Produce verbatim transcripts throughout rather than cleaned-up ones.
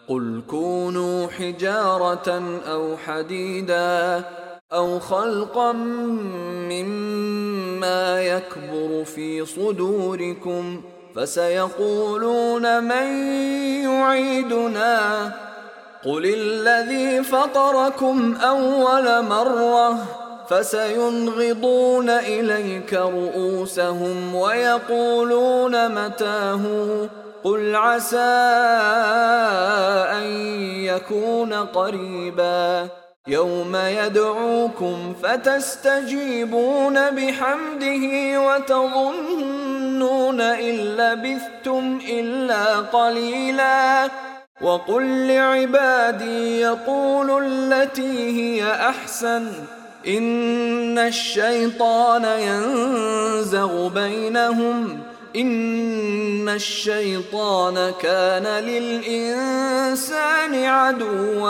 قل كونوا حجارة أو حديدا أو خلقا مما يكبر في صدوركم فسيقولون من يعيدنا قل الذي فطركم أول مرة فسينغضون إليك رؤوسهم ويقولون متى هو قل عسى أن يكون قريبا يوم يدعوكم فتستجيبون بحمده وتظنون إن لبثتم إلا قليلا وقل لعبادي يقولوا التي هي أحسن إن الشيطان ينزغ بينهم إن الشيطان كان للإنسان عدوا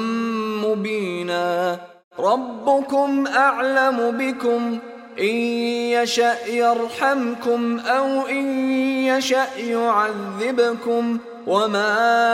مبينا ربكم أعلم بكم إن يشأ يرحمكم أو إن يشأ يعذبكم وما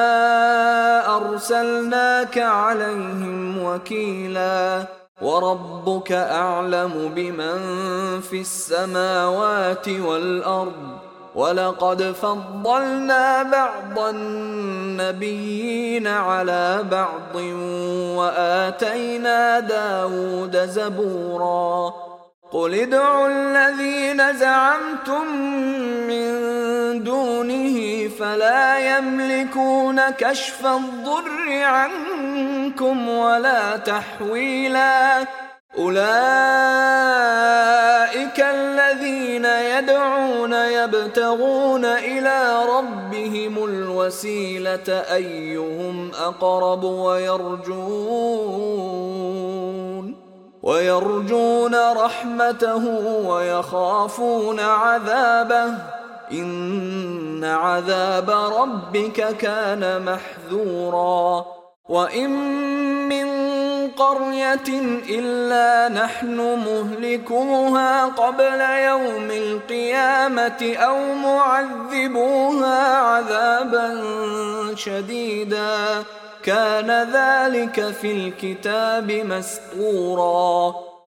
أرسلناك عليهم وكيلا وربك أعلم بمن في السماوات والأرض ولقد فضلنا بعض النبيين على بعض وآتينا داود زبورا قل ادعوا الذين زعمتم من دونه فلا يملكون كشف الضر عنكم ولا تحويلا أولئك الذين يدعون يبتغون إلى ربهم الوسيلة أيهم أقرب ويرجون ويرجون رحمته ويخافون عذابه إن عذاب ربك كان محذورا وإن من قرية إلا نحن مهلكوها قبل يوم القيامة أو معذبوها عذابا شديدا كان ذلك في الكتاب مسطورا